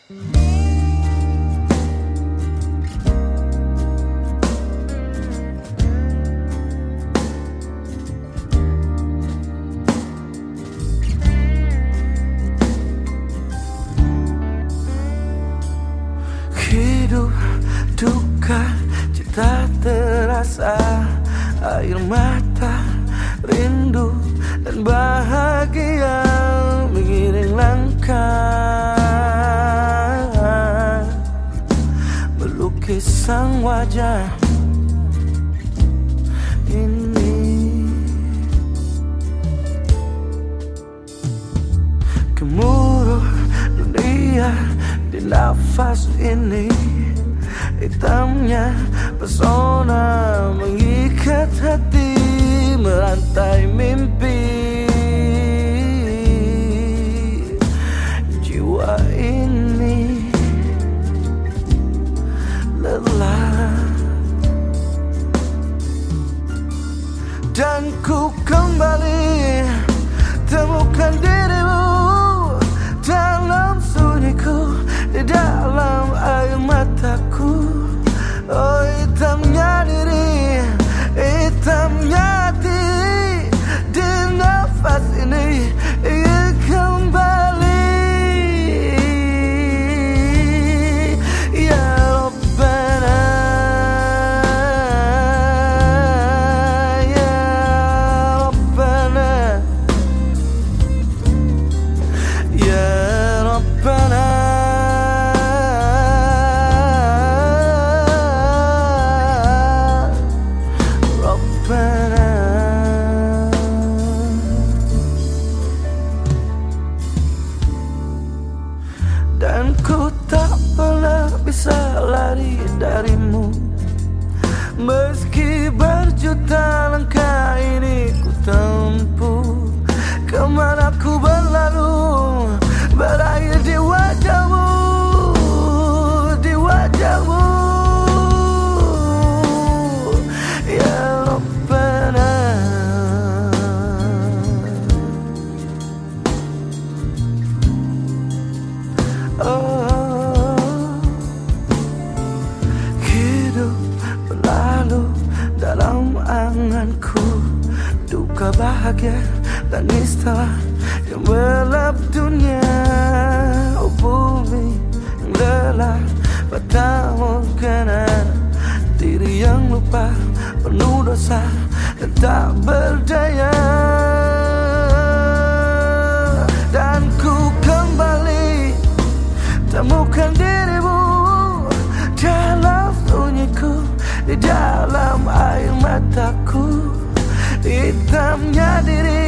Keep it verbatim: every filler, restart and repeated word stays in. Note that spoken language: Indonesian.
Hidup, duka, cinta terasa, air mata, rindu, dan bahagia mengiring langkah, melukis sang wajah ini. Gemuruh dunia di nafas ini, hitamnya pesona mengikat hati, merantai mimpi. Jiwa ini lelah, dan ku kembali temukan dirimu dalam sunyiku, di dalam air mataku. Oh, hitamnya diri, hitamnya hati, di nafas ini ingin kembali. Ya Rabbana, ya Rabbana, ya Rabbana. Dan ku tak pernah bisa lari darimu, meski berjuta langkah ini ku tempuh. Kemana ku berlalu, berakhir di wajahmu, di wajahmu. Ya Rabbana, oh, hidup berlalu dalam anganku, duka bahagia tangis telah yang melap dunia. Oh bumi yang lelah, fata morgana, diri yang lupa, penuh dosa dan tak berdaya. Dan ku kembali temukan dirimu dalam sunyiku, di dalam air mataku, hitamnya diri,